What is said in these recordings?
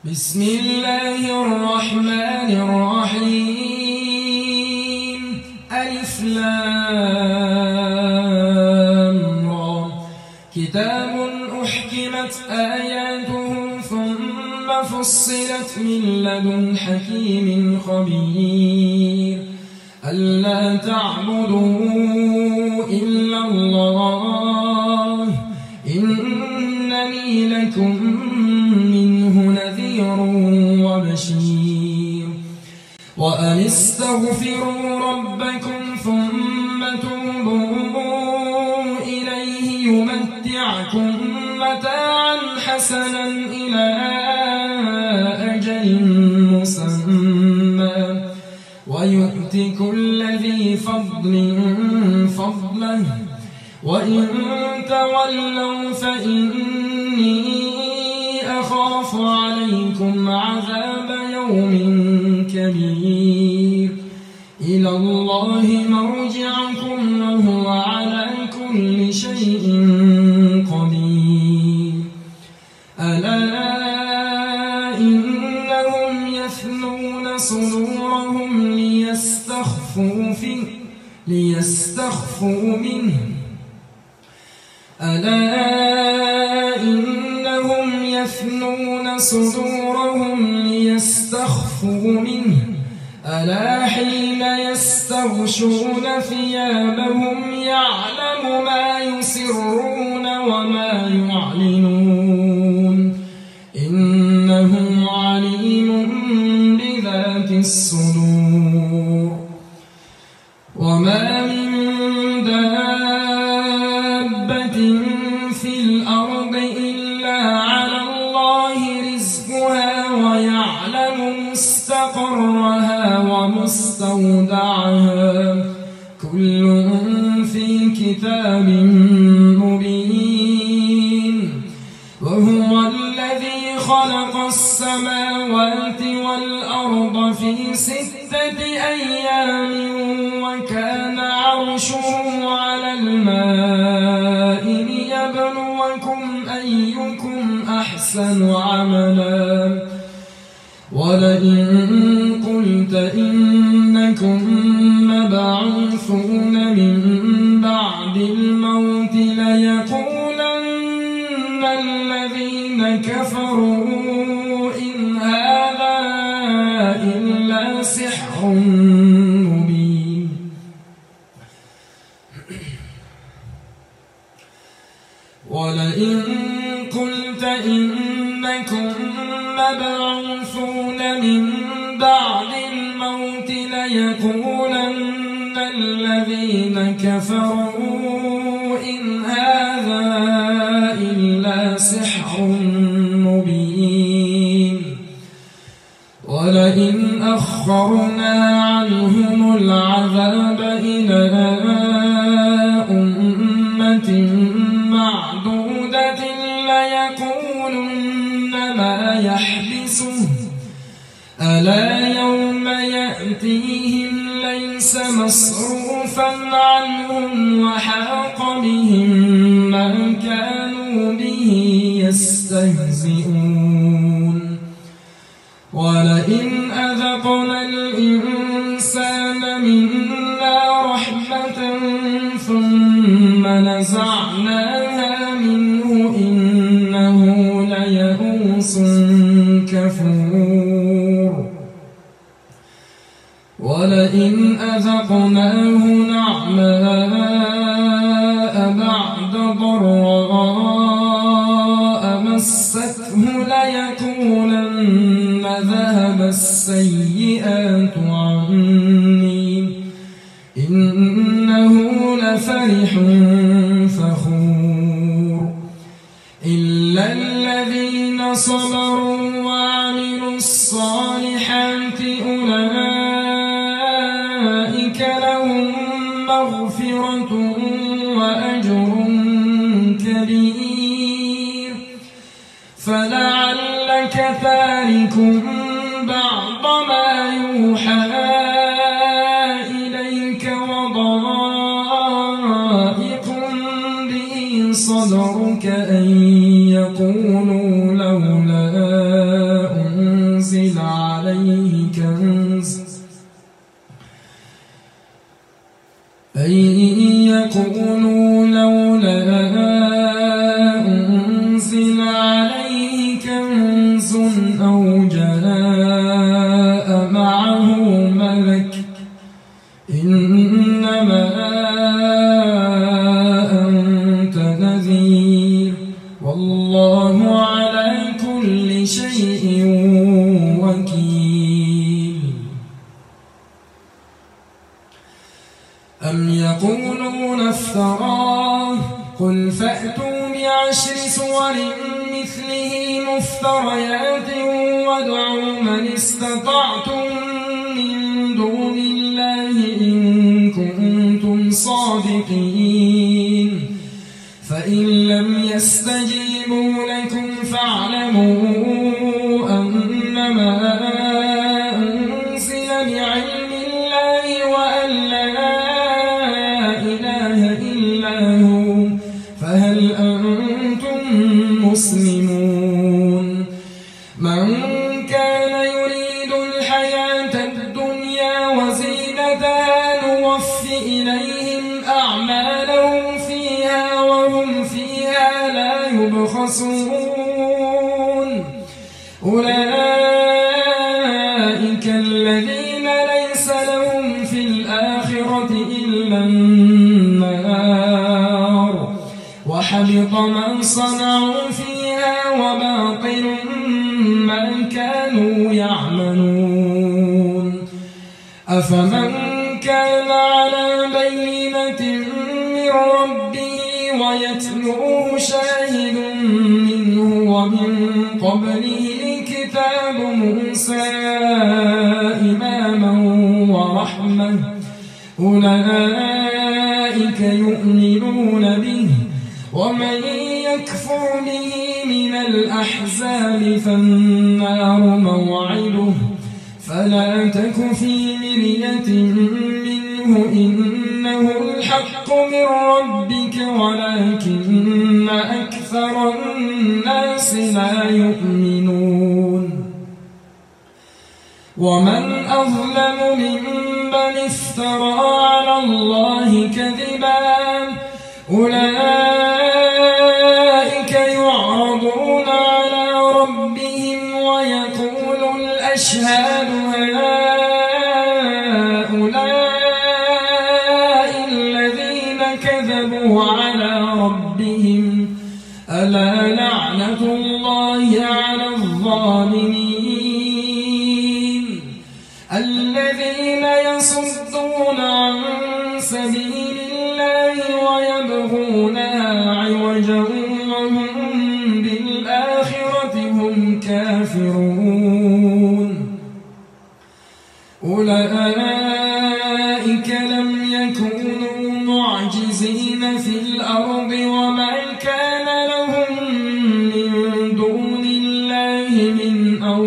بسم الله الرحمن الرحيم. ألف لام را. كتاب أحكمت آياته ثم فصلت من لدن حكيم خبير. ألا تعبدوا إلا الله إنني لكم منه نذير وبشير. وأن استغفروا ربكم ثم توبوا إليه يمتعكم متاعا حسنا إلى أجل مسمى ويؤت كل ذي فضل فضله وإن تولوا فإني أخاف عليكم عذاب يوم كبير. إلى الله مرجعكم وهو على كل شيء قدير. ألا إنهم يثنون صدورهم ليستخفوا منه ألا إنهم يثنون صدورهم ليستخفوا منه ألا حين يستغشون ثيابهم يعلم ما يسرون وما يعلنون إنه عليم بذات الصدور. وما من دابة في الأرض إلا على الله رزقها ويعلم مستقرها ومستودعها كل في كتاب مبين. وهو الذي خلق السماوات والأرض في 6 أيام وكان عرشه على الماء ليبلوكم أيكم أحسن عملا. ولئن قلت إنكم مبعوثون من بعد الموت ليقولن الذين كفروا إن هذا إلا سحر مبين. ولئن قلت إنكم مبعوثون من بعد الموت ليقولن الذين كفروا إن هذا إلا سحر مبين. ولئن أخرنا عنهم العذاب إلى أمة معدودة ليقولن ما يحبسه ألا يوم يأتيهم ليس مصروفا عنهم وحاق بهم ما كانوا به يستهزئون. ولئن أذقنا الإنسان منا رحمة ثم نزعناها منه إنه ليئوس كفور. ولئن أذقناه نعماء بعد ضراء مسته ليقولن ذهب السيئات عني إنه لفرح فخور. إلا الذين صبروا وعملوا الصالحات أولئك لهم مغفرة وأجر كبير. فلعلك تارك بعض ما يوحى إليك وضائق به صدرك أن يقولوا لولا أن يقولوا لولا أنزل عليه كنز أو جاء معه ملك إنما أنت نذير والله على كل شيء وكيل. أم يقولون افتراه قل فأتوا بعشر سور مثله مفتريات وادعوا من استطعتم من دون الله إن كنتم صادقين فإن لم يستجيبوا لكم فاعلموا أنما أنزل بعلم الله وأن لا إله إلا هو فهل أنتم مسلمون. من كان يريد الحياة الدنيا وزينتها نوف إليهم أعمالهم فيها وهم فيها لا يبخسون. أولئك الذين ليس لهم في الآخرة إلا النار وحبط ما صنعوا فيها وباطل ما كانوا يعملون. أفمن كان على بينة من ربه ويتلوه شاهد منه ومن قبله كتاب موسى إماما ورحمة أولئك يؤمنون به ومن يكفر به من الأحزاب فالنار موعده فلا تك في مرية منه إنه الحق من ربك ولكن أكثر الناس لا يؤمنون. ومن أظلم ممن افترى على الله كذبا أولئك يعرضون على ربهم ويقول الأشهاد هؤلاء الذين كذبوا على ربهم ألا لعنة الله على الظالمين الذين يصدون عن سبيل الله ويبغونها عوجا وهم بالآخرة هم كافرون. أولئك لم يكونوا معجزين في الأرض وما كان لهم من دون الله من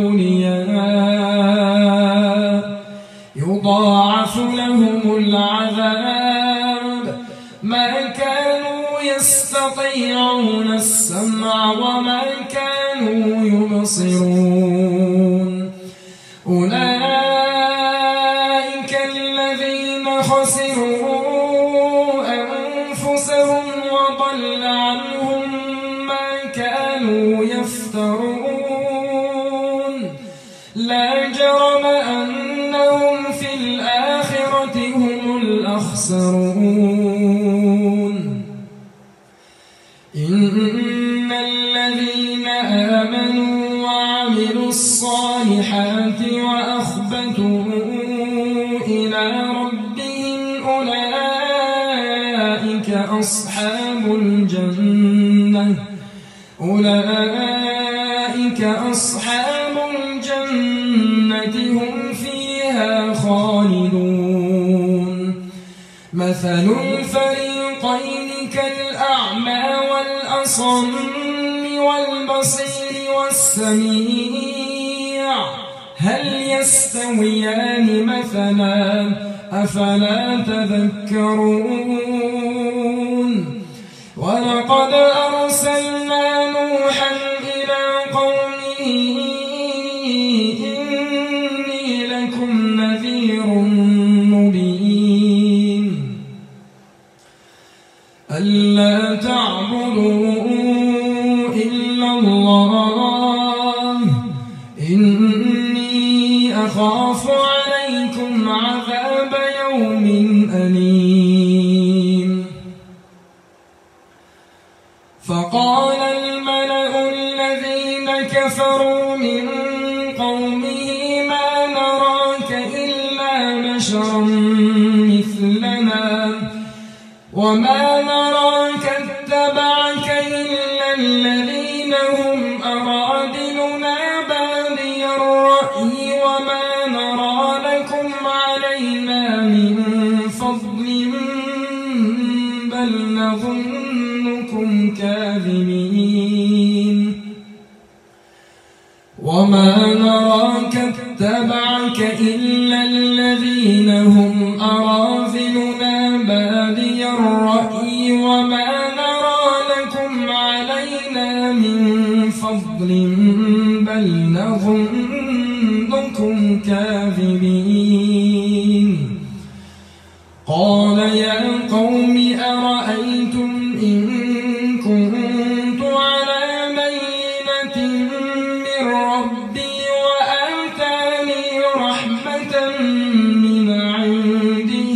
أولياء يضاعف لهم العذاب ما كانوا يستطيعون السمع وما كانوا يبصرون. أولئك الذين خسروا أنفسهم وضل عنهم ما كانوا يفترون. لا جرم أنهم في الآخرة هم الأخسرون. إن الذين آمنوا وعملوا الصالحات وأخبتوا إلى ربهم أولئك أصحاب الجنة هم فيها خالدون. مثل الفريقين كالأعمى والأصم والبصير والسميع هل يستويان مثلا أفلا تذكرون. ولقد أرسلنا نوحا إلى قومه إني لكم نذير مبين. ألا تعبدوا إلا الله إني أخاف عليكم عذاب يوم أليم. فقال الملأ الذين كفروا من قومه ما نراك إلا بشرا مثلنا وما نراك اتبعك إلا الذين هم أرادلنا بادي الرأي وما نرى لكم علينا من فضل بل نظنكم كاذبين وما نراك اتبعك إلا الذين هم أراذلنا بادي الرأي وما نرى لكم علينا من فضل بل نظنكم كاذبين. قال يا قوم أرأيتم إن كنت على بينة من ربي وآتاني رحمة من عنده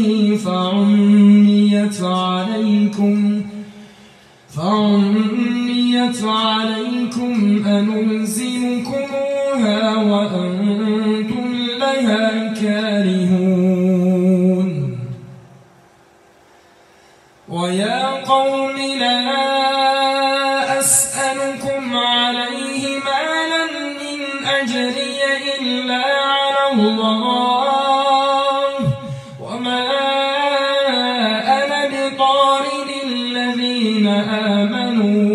فعميت عليكم أنلزمكموها وأنتم لها كارهون. ويا قوم لا أسألكم عليه مالا إن أجري إلا على الله وما أنا بطارد الذين آمنوا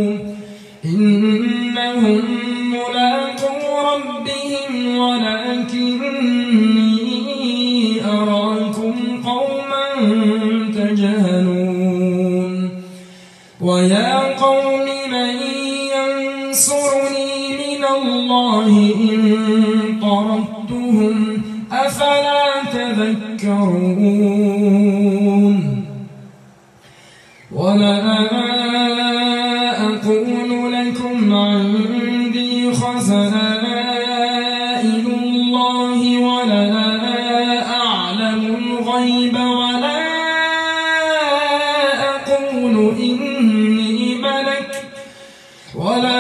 إنهم ملاقو ربهم ولكني أراكم قوما تجهلون. ويا قوم من ينصرني من الله إن طردتهم أفلا تذكرون. ولا أقول لكم عندي خزائن الله ولا أعلم الغيب ولا أقول إني ملك ولا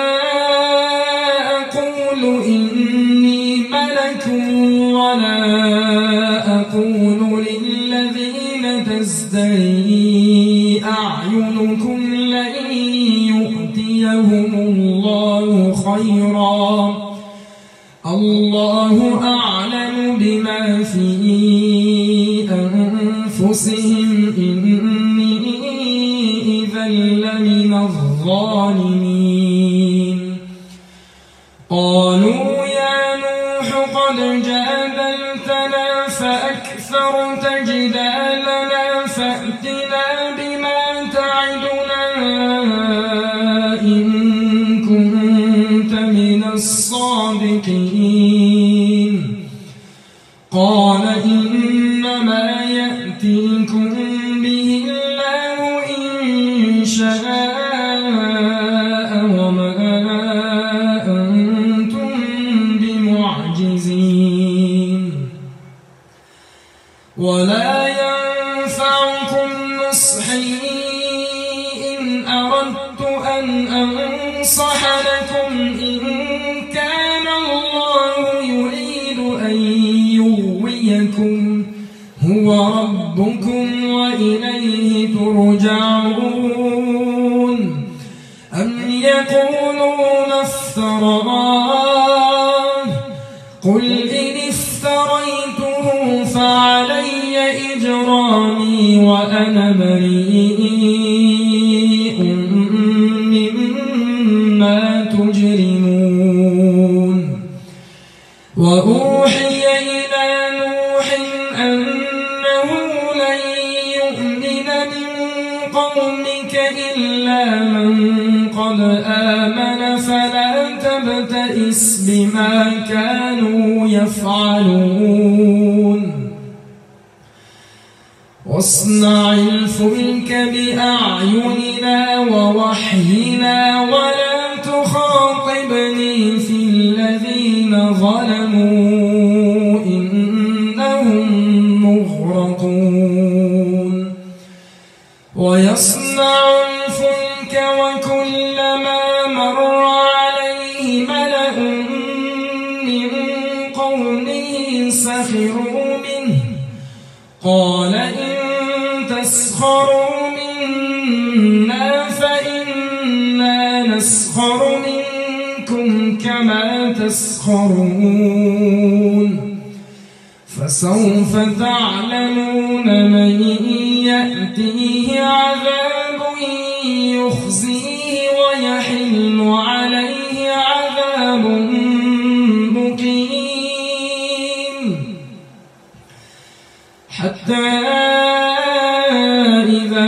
أقول للذين تزدري أعينكم لن يؤتيهم الله خيرا الله أعلم بما في أنفسهم إني إذا لمن الظالمين. قالوا يا نوح قد جادلتنا فأكثرت جدالنا فأتنا بما تعدنا إن كنت من الصادقين. قال إنما يأتيكم به الله إن شاء وما أنتم بمعجزين. ولا ينفعكم نصحي إن أردت أن أنصح لكم إن كان الله يريد أن يغويكم هو ربكم وإليه ترجعون. أم يقولون افتراه قل إن افتريته فعلي إجرامي وأنا بريء مما تجرمون. وأوحي إلى نوح أنه لن يؤمن من قومك إلا من قد آمن فلا تبتئس بما كانوا يفعلون. واصنع الفلك بأعيننا ووحينا ولا تخاطبني في الذين ظلموا إنهم مغرقون ويصنع الفلك وكلما مر عليه ملأ من قومه سخروا منه قال إن تسخروا منا فإنا نسخر منكم كما تسخرون فسوف تعلمون من يأتيه عذاب يخزيه ويحل عليه عذاب مقيم حتى إذا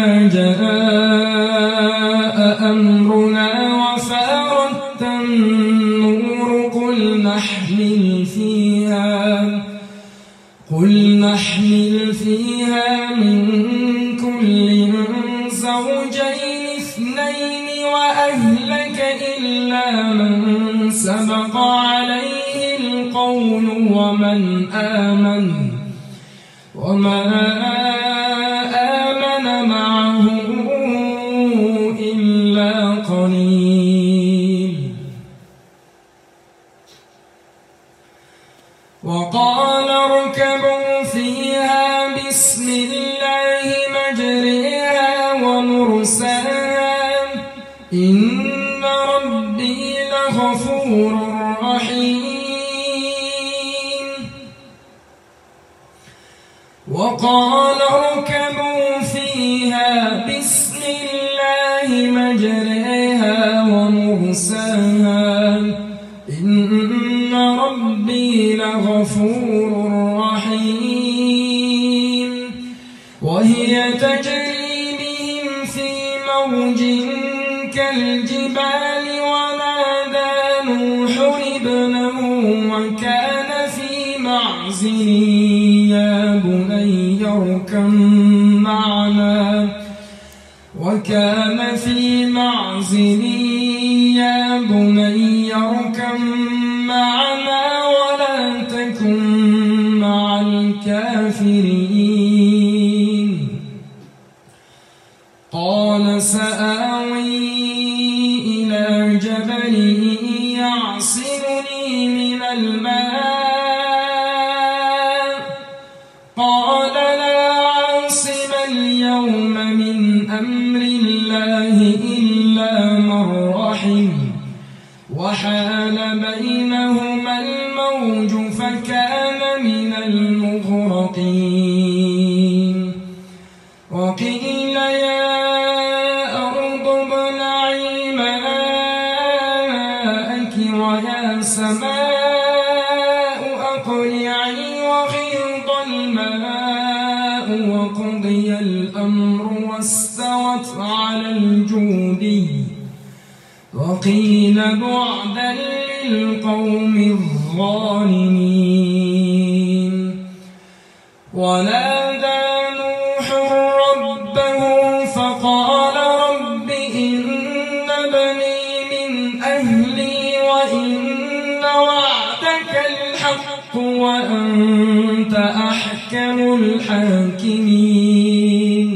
جاء أمرنا وفارت النور قل نحمل فيها من كل زوجين اثنين وأهلك إلا من سبق عليه القول وما آمن معه إلا قليل وقال اركبوا فيها بسم الله مجريها ومرساها إن ربي لغفور رحيم وقال اركبوا فيها بسم الله مجريها ومرساها إن ربي لغفور رحيم وهي تجري بهم في موج كالجبال ونادى نوح ابنه وكان في معزل يا بني اركب معنا ولا تكن مع الكافرين قال سآوي إلى جبل يعصمني من الماء قال لا عاصم اليوم من أمر الله إلا من رحم وحال بينهما الموج فكان من المغرقين وقيل يا أرض ابلعي ماءك ويا سماء أقلعي وغيض الماء وقضي الأمر واستوت على الجودي وقيل بعدا للقوم الظالمين ونادى نوح ربه فقال رب إن بني من أهلي وإن وعدك الحق وأنت أحكم الحاكمين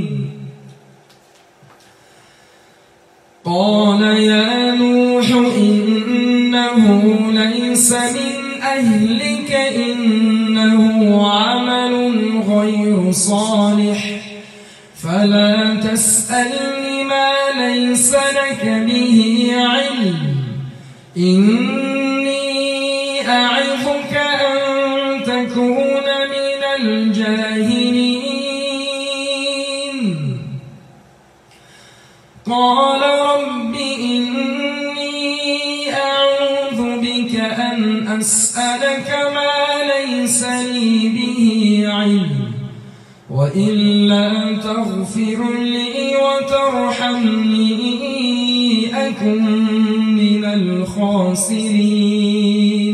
قال يا نوح إنه ليس من أهلك إنه عمل غير صالح فلا تسألني ما ليس لك به علم إني أعظك أن تكون من الجاهلين قال رب إني أعوذ بك أن أسألك ما ليس لي به علم وإلا تغفر لي وترحمني أكن من الخاسرين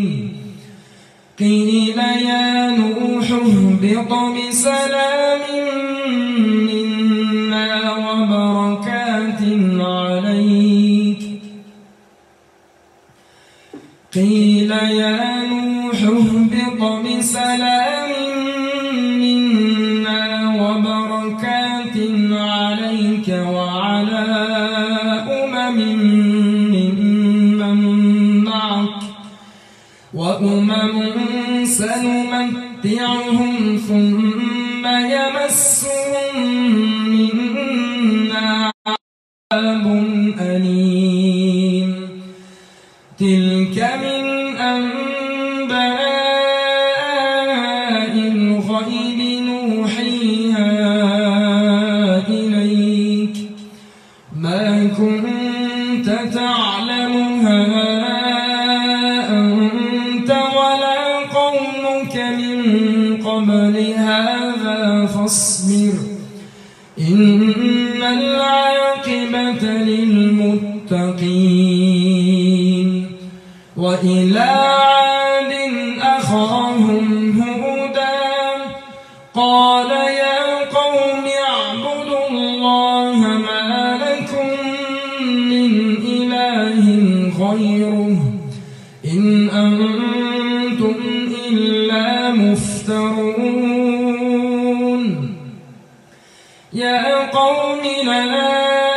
قيل يا نوح اهبط بسلام عليك وعلى ممن معك وأمم سنمتعهم ثم يمسهم منا عذاب أليم تلك من أنباء الغيب نوحيها إليك ما كنت تعلمها أنت ولا قومك من قبل هذا فاصبر إن العاقبة للمتقين وإلى عاد أخاهم هودا قال يا قوم اعبدوا الله ما لكم من إله غيره إن أنتم إلا مفترون يا قوم لا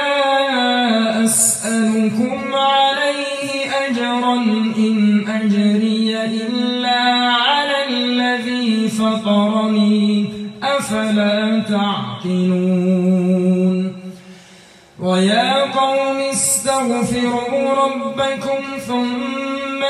أسألكم عليه أجرا إن أجري إلا على الذي فطرني أفلا تعقلون ويا قوم استغفروا ربكم ثم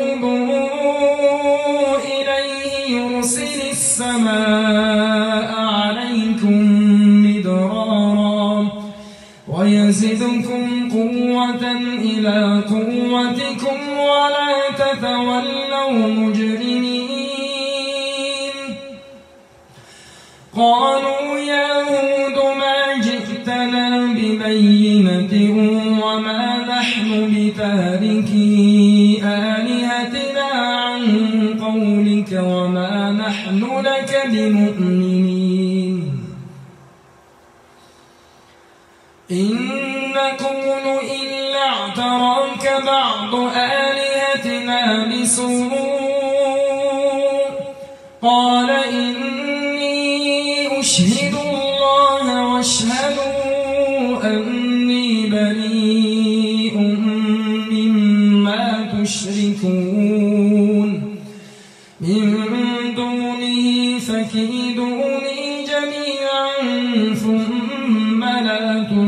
توبوا إليه يرسل السماء عليكم مدرارا ويزدكم قوة إلى قوتكم ولا تتولوا مجرمين قالوا يا هود ما جئتنا ببينة وما نحن بتاركي آلهتنا عن قولك وما نحن لك بمؤمنين إن نقول إلا اعتراك بعض آلهتنا بسوء قال إني أشهد الله واشهدوا أني بريء مما تشركون من دونه فكيدوني جميعا ثم لا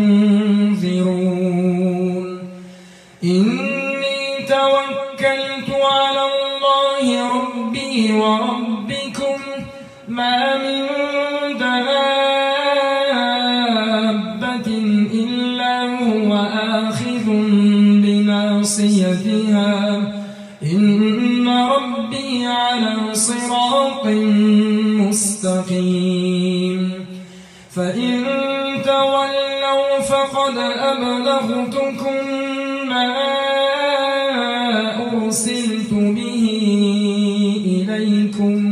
تنظرون إني توكلت على الله ربي وربكم ما من دابة إلا هو آخذ بناصيتها إن ربي على صراط مستقيم فإن تولوا فقد أبلغتكم ما أرسلت به إليكم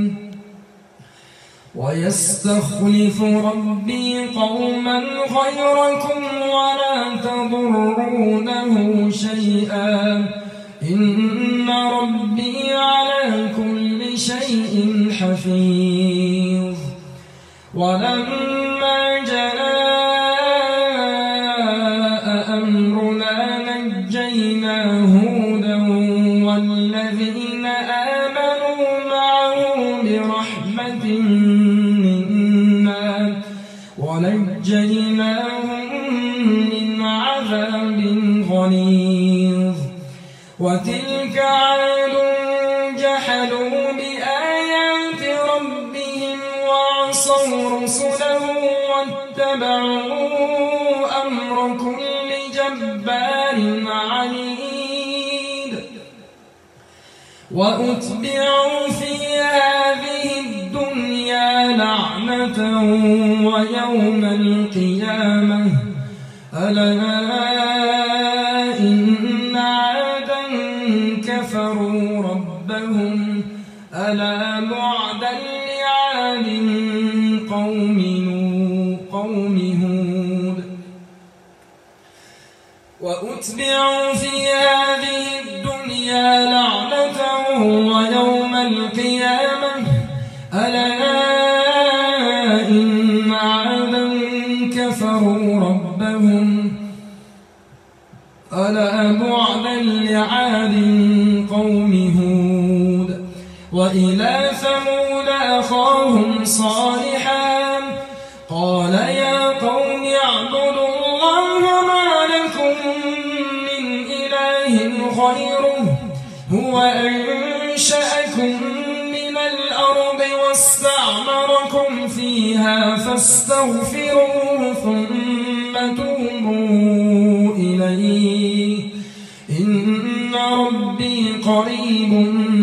ويستخلف ربي قوما غيركم ولا تضرونه شيئا إن ربي على كل شيء حفيظ ولما جاء أمرنا نجينا هودا والذين آمنوا معه برحمة منا ونجيناهم من عذاب غليظ وتلك عاد جحدوا بآيات ربهم وعصوا رسله واتبعوا أمر كل جبار عنيد وأتبعوا في هذه الدنيا لعنة ويوم القيامة ألا إن عادا كفروا ربهم ألا بعدا لعاد قوم هود وأتبعوا في هذه الدنيا لعنة ويوم القيامة ألا إن عادا كفروا ربهم ربهم ألا بعدا لعاد قوم هود. وإلى ثمود أخاهم صالحا قال يا قوم اعبدوا الله ما لكم من إله غيره هو أنشأكم من الأرض واستعمركم فيها فاستغفروه ثم توبوا إليه إن ربي قريب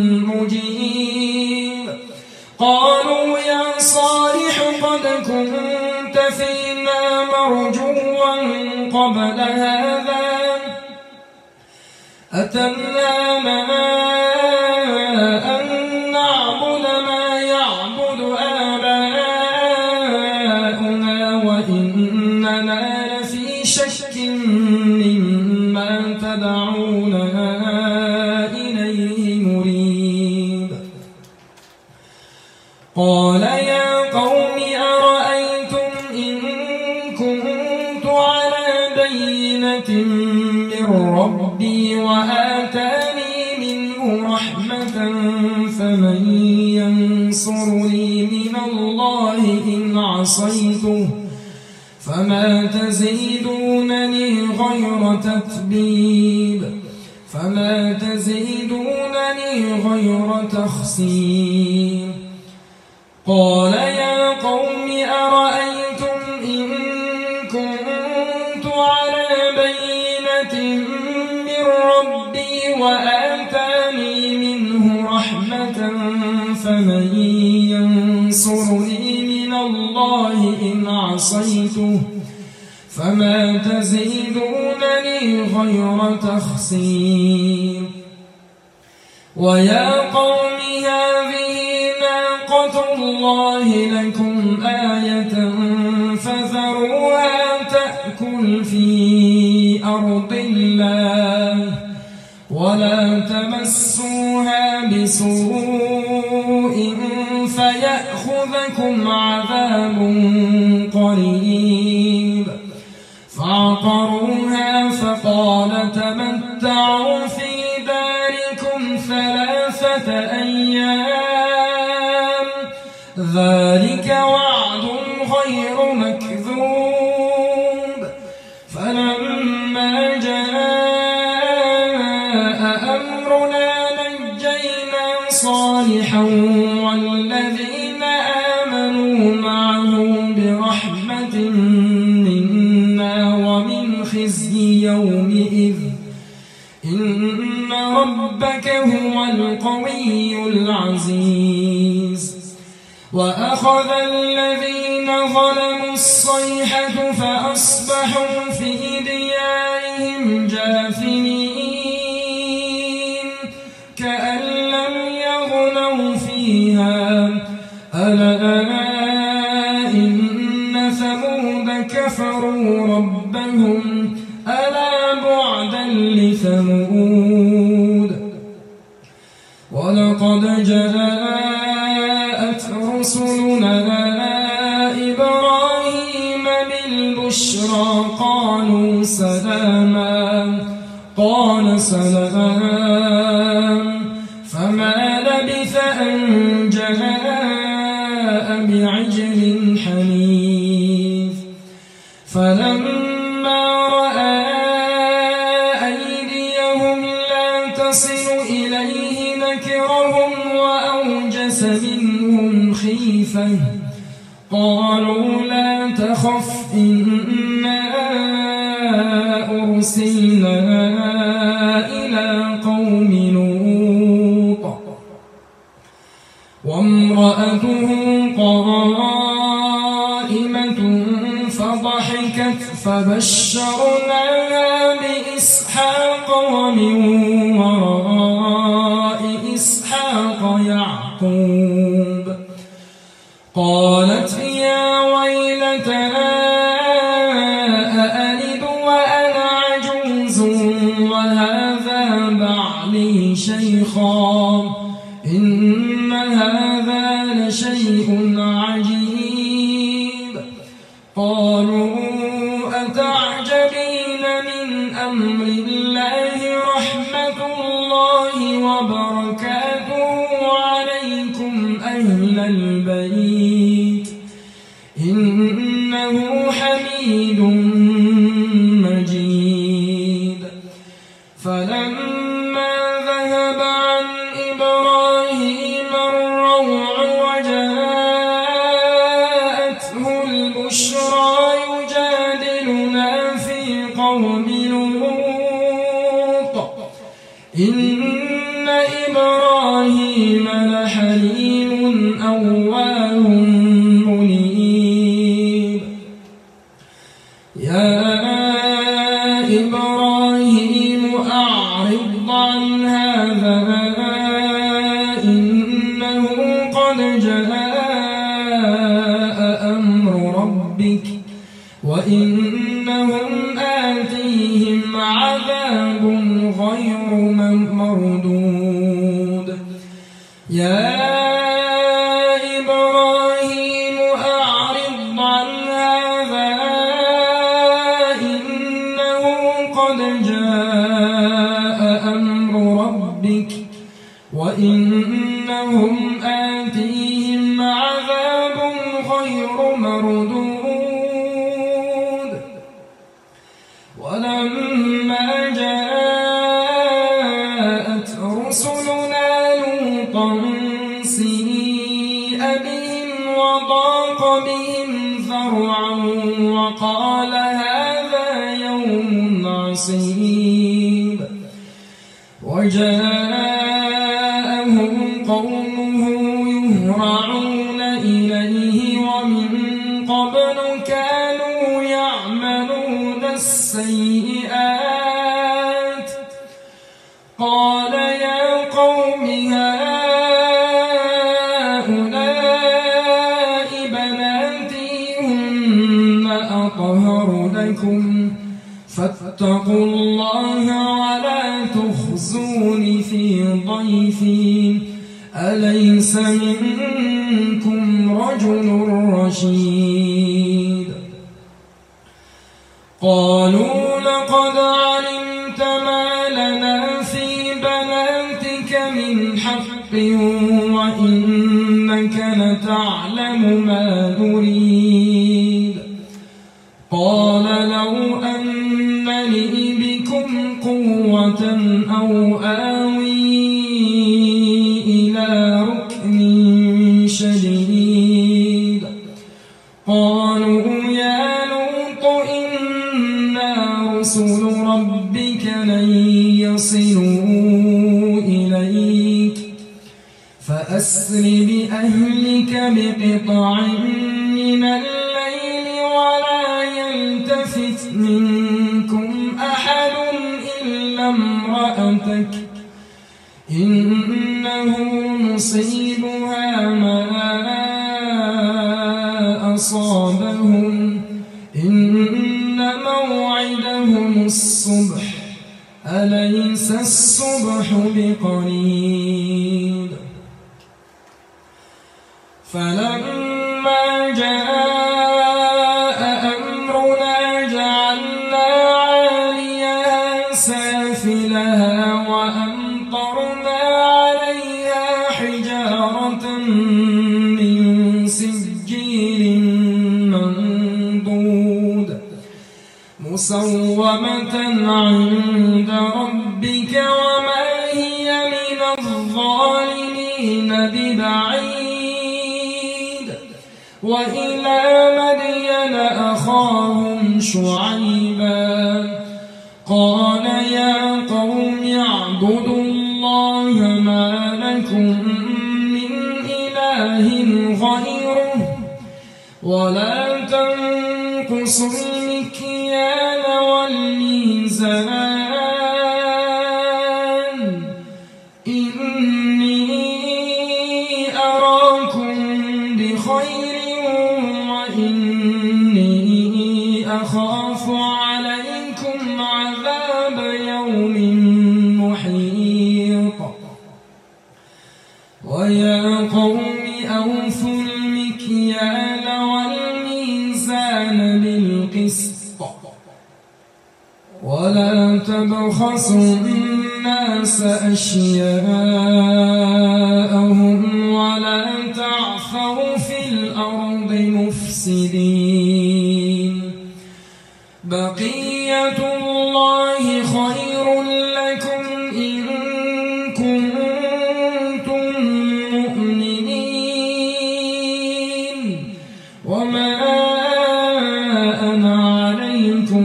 مجيب. قالوا يا صالح قد كنت فينا مرجوا قبل هذا أتنهانا أن نعبد ما يعبد آباؤنا وإننا لفي شك مما تدعونا إليه مريب. قال يا قوم أرأيتم إن كنت على بينة من ربي وآتاني منه رحمة فمن ينصرني من الله إن عصيته فما تزيدونني غير تتبيب غير تخسير. قال يا قوم أرأيتم إن كنت على بينة من ربي وآتاني منه رحمة فمن ينصرني من الله إن عصيته فما تزيدونني غير تخسير. ويا قوم هذه ناقة الله لكم آية فذروها تأكل في أرض الله ولا تمسوها بسوء فيأخذكم عذاب قريب. فعقروها فقال تمتعوا في داركم 3 أيام ذلك وعد غير مكذوب. فلما جاء أمرنا نجينا صالحا والذين آمنوا معه برحمة منا ومن خزي يومئذ إن ربك هو القوي العزيز. وأخذ الذين ظلموا الصيحة فأصبحوا في ديارهم جاثمين كأن لم يغنوا فيها ألا إن ثمود كفروا ربهم ألا بعدا لثمود. ولقد جاءت رسلنا إبراهيم بالبشرى قالوا سلاما قال سلام فما لبث أن جاء بعجل حنيذ. فلما رأى أيديهم لا تصل إليه نكرهم وأوجس منهم خيفة قالوا لا تخف إنا أرسلنا إلى قوم لوط وامرأته قائمة فضحكت فبشرناها بإسحاق ومن وراء إسحاق يعقوب. قالت يا ويلتى أألد وأنا عجوز وهذا بعلي شيخا إن هذا لشيء عجيب. قالوا أتعلم أمر الله رحمة الله وبركاته عليكم أهل البيت إنه حميد مجيد. فلما ذهب عن إبراهيم الروع وجاءته البشرى يجادلنا في قوم لوط إن إبراهيم لحليم أواه منيب. يا إبراهيم أعرض عن هذا إنه قد جاء أمر ربك وإنهم آتيهم عذاب غير مردود. يا إبراهيم أعرض عن هذا إنه قد جاء أمر ربك وإنهم آتيهم عذاب غير مردود. ولما جاءت رسلنا لوطا سيء بهم وضاق بهم ذرعا وقال هذا يوم عصيب. وجاءه قومه يهرعون إليه ومن قبل كانوا يعملون السيئات. قال يا قوم هؤلاء بناتي هن أطهر لكم فاتقوا الله ولا تخزون في ضيفي أليس منكم رجل رشيد. قالوا لقد علمت ما لنا في بناتك من حق وإنك لتعلم ما نريد. قال لو أن لي بكم قوة أو آوي إلى ركن شديد. قالوا يا لوط إنا رسل ربك لن يصلوا إليك فأسر بأهلك بقطع من الليل ولا يلتفت منكم أحد إلا امرأتك إنه مصيبها ما أصابهم إن موعدهم الصبح أليس الصبح بقريب. فلما جاء أمرنا جعلنا عاليها سافلها وأمطرنا عليها حجارة من سجيل منضود مسومة عند ربك وما هي من الظالمين ببعيد. وإلى مدين أخاهم شعيبا قال يا قوم اعبدوا الله ما لكم من إله غيره ولا تنقصوا المكيال والميزان إني أراكم بخير وإني أخاف عليكم عذاب يوم محيط. ويا قوم أوفوا المكيال والميزان بالقسط ولا تبخسوا الناس أشياءهم ولا تعثوا في الأرض مفسدين. بقية الله خير لكم إن كنتم مؤمنين وما أنا عليكم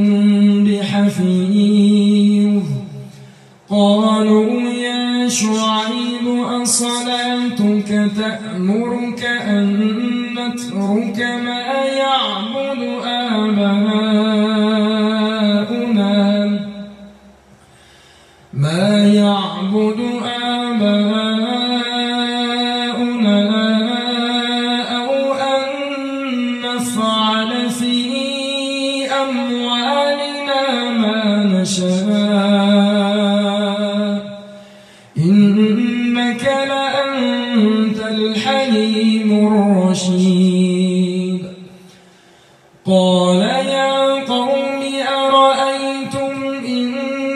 بحفيظ. قالوا يا شعيب أصلاتك تأمرك أن نترك ما يعبد آباؤنا أو أن نفعل في أموالنا ما نشاء إنك لأنت الحليم الرشيد. قال يا قوم أرأيتم إن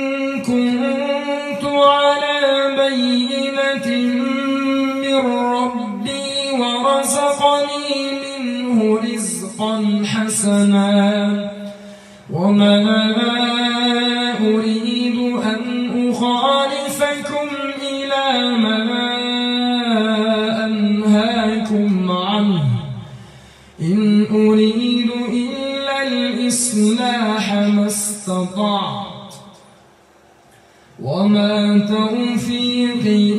كنت على بينة من ربي ورزقني منه رزقا حسنا وما أريد أن أخالفكم إلى ما أنهاكم عنه إن أريد إلا الإصلاح ما استطعت وما توفيقي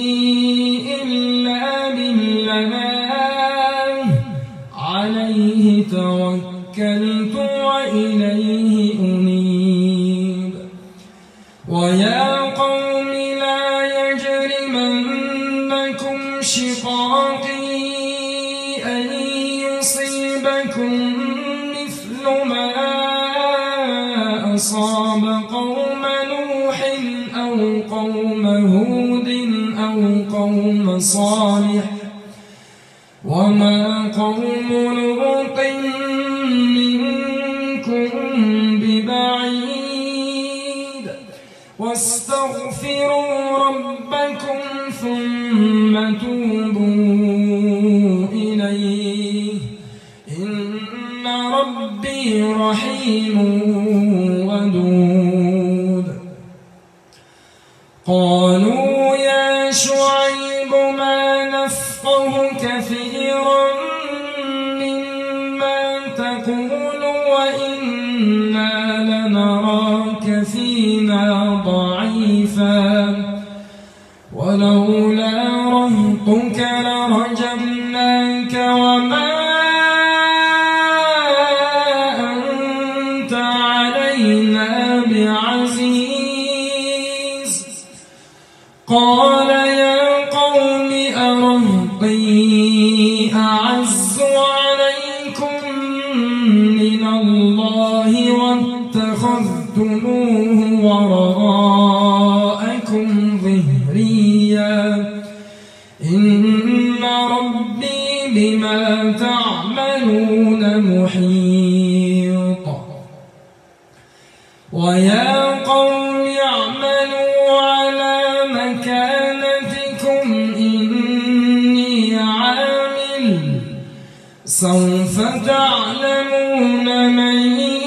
إلا بالله عليه توكلت وإليه أنيب. ويا قوم لا يجرمنكم شقاقي أن يصيبكم مثل ما أصاب قوم نوح أو قوم هود أو قوم صالح وما قوم لوط منكم ببعيد. واستغفروا ربكم ثم توبوا إليه إن ربي رحيم ودود. قالوا يا شعيب ما نفقه كثيرا مما تقول وإنا لنراك فينا ضعيفا ولولا رهطك لرجمناك وما أنت علينا بعزيز. قال يا قوم أرهطي أعز عليكم من الله واتخذتموه وراءكم ظهريا إن ربي بما تعملون محيط. ويا قوم اعملوا على مكانتكم إني عامل سوف تعلمون من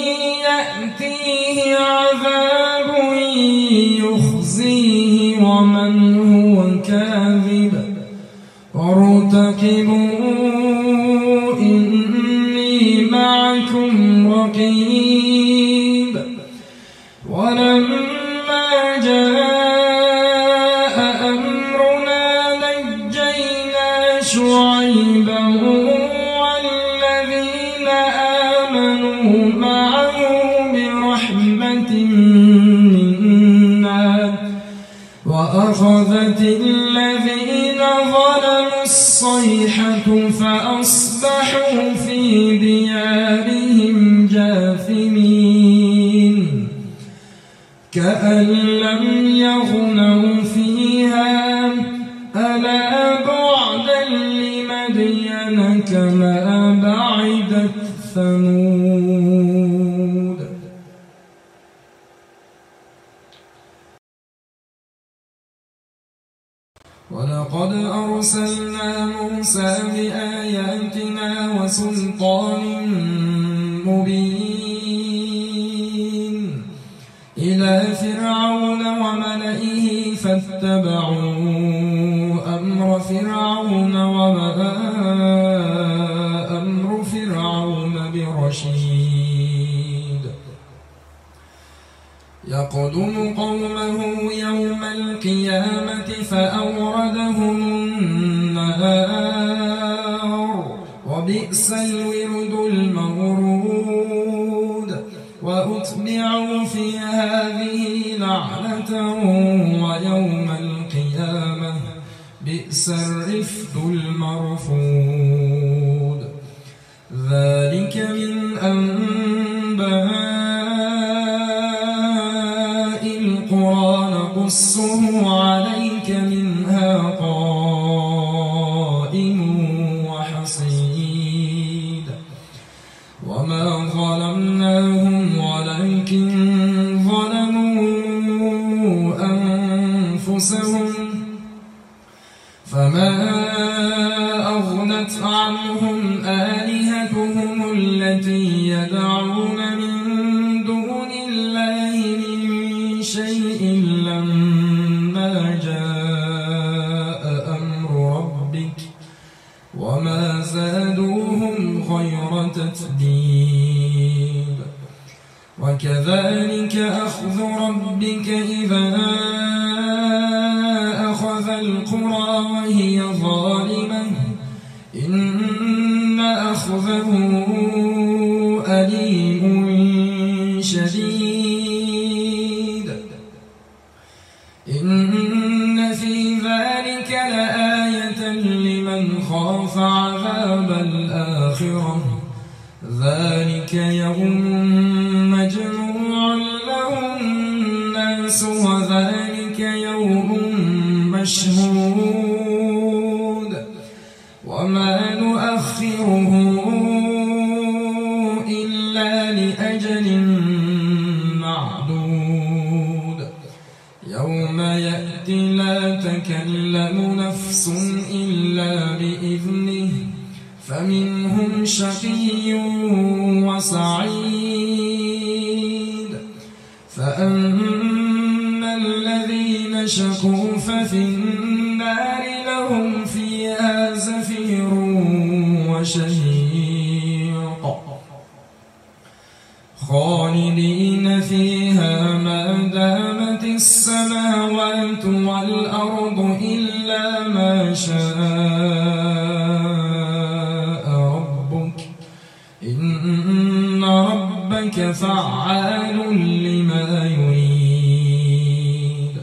يأتيه عذاب يخزيه ومن هو كاذب وارتقبوا إني معكم رقيب. ولما جاء أمرنا نجينا شعيبا والذين آمنوا معه برحمة منا وأخذت الذين ظلموا الصيحة فأصبحوا في ديارهم جاثمين كأن لم يغنوا فيها ألا بعدا لمدين كما بعدت ثمود. ولقد أرسلنا موسى بآياتنا وسلطان مبين إلى فرعون وملئه فاتبعوا أمر فرعون وما أمر فرعون برشيد يقدم قومه يوم القيامة فأوردهم النار وبئس الورد المورود وأتبعوا في هذه لعنة ويوم القيامة بئس الرفد المرفود ذلك من أنباء القرى نقصه عليك منها قائم وحصيد وما ظلمناهم ولكن ظلموا أنفسهم فما أغنت عنهم آلهتهم التي يدعون من دون الله من شيء لما جاء أمر ربك وما زادوهم غير تتبيب وكذلك أخذ ربك إذا أخذ القرى وهي ظالمة إن أخذه أليم شديد إن في ذلك لآية لمن خاف عذاب الآخرة ذلك يوم مجموع له الناس وذلك يوم مشهود وما نؤخره إلا لأجل معدود يوم يأتي لا تكلم نفس إلا بإذنه فمنهم شقي وسعيد فأما الذين شقوا ففي النار لهم فيها زفير وشهيق خالدين فيها ما دامت السماوات والأرض إلا ما شاء ربك إن ربك فعال لما يريد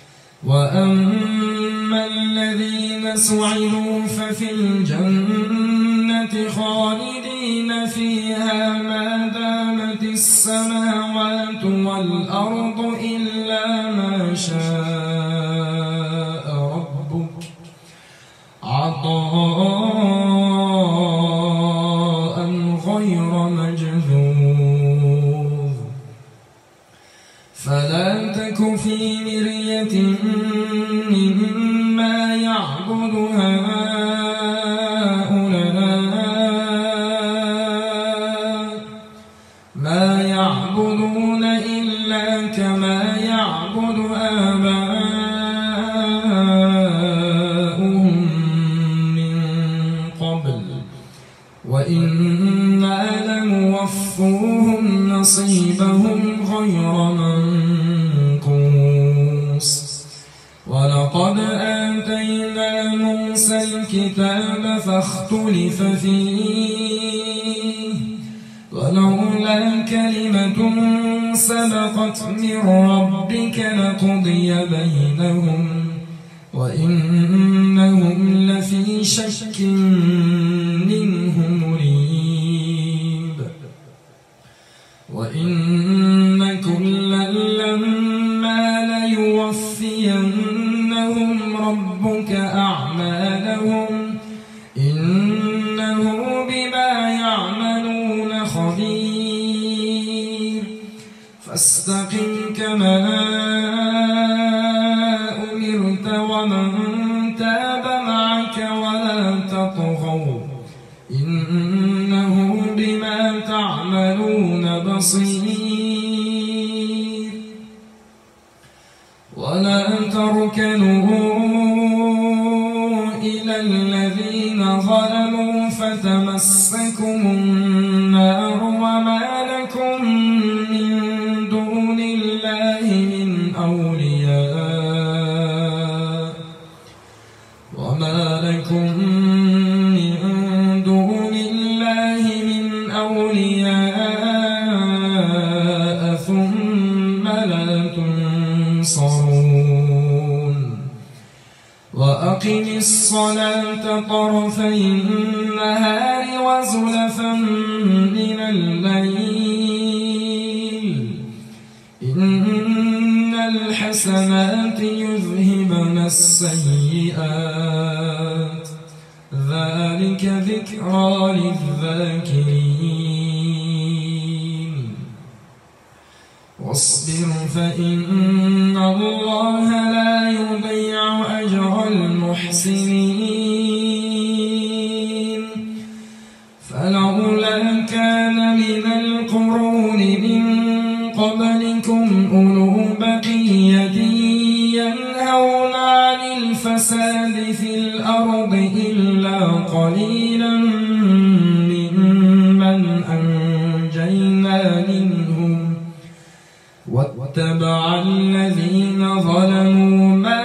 وأما الذين سعدوا ففي الجنة خالدين فيها ما دامت السماوات والأرض إلا ما شاء ربك عطاء غير مجذوذ فلا تك في مرية مما يعبد هؤلاء ما يعبدون إلا كما يعبد آباؤهم من قبل وإنا لنوفوهم نصيبهم غير منقوص ولقد آتينا موسى الكتاب فاختلف فيه ولولا كلمة سبقت من ربك لقضي بينهم وإنهم لفي شك منه مريب وإن كلا لما ليوفينهم ربك أعمالهم إنه بما يعملون خبير فاستقم كما أمرت ومن ولا تركنوا إلى الذين ظلموا فتمسكم النار وما لكم من دون الله من أولياء ثم لا تنصرون وأقم الصلاة طرفي النهار وزلفا من الليل إن الحسنات يذهبن السيئات ذلك ذكرى للذاكرين واصبر فإن الله لا يضيع أجر المحسنين فلولا كان من القرون من قبلكم أولو بقية ينهون عن الفساد في الأرض إلا قليلا ممن أنجينا منهم واتبع الذين ظلموا ما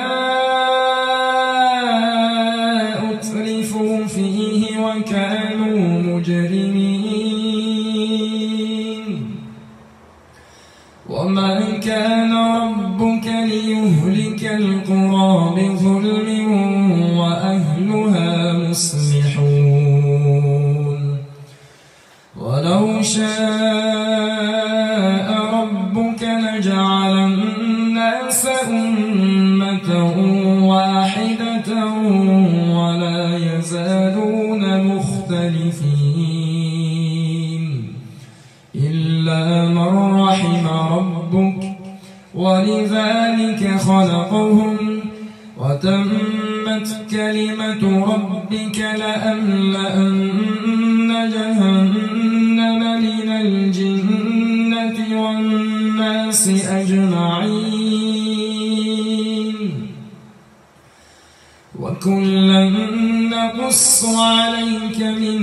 أترفوا فيه وكانوا مجرمين وما كان ربك ليهلك القرى بظلم وأهلها مصلحون ولو شاء ربك لجعل الناس أمة واحدة ولا يزالون مختلفين إلا من رحم ربك ولذلك خلقهم وتمت كلمة ربك لأملأن جهنم من الجنة والناس أجمعين وكلا نقص عليك من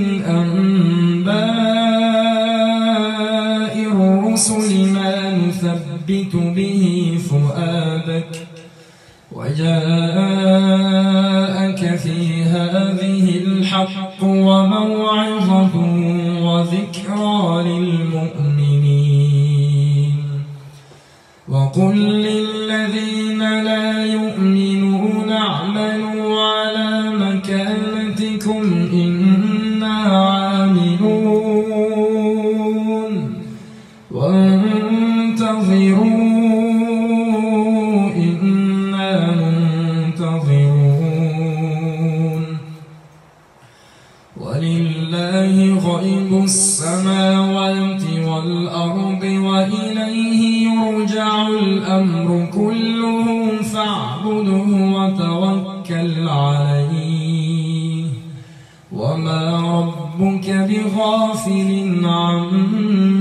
أنباء الرسل ما نثبت به فؤادك وجاءك في هذه الحق وموعظة وذكرى للمؤمنين وقل للذين لا يؤمنون اعملوا على مكانتكم إنا عاملون وانتظروا إنا منتظرون ولله غيب السماوات والأرض وإليه يرجع الأمر كله فاعبده وتوكل عليه وما ربك بغافل عما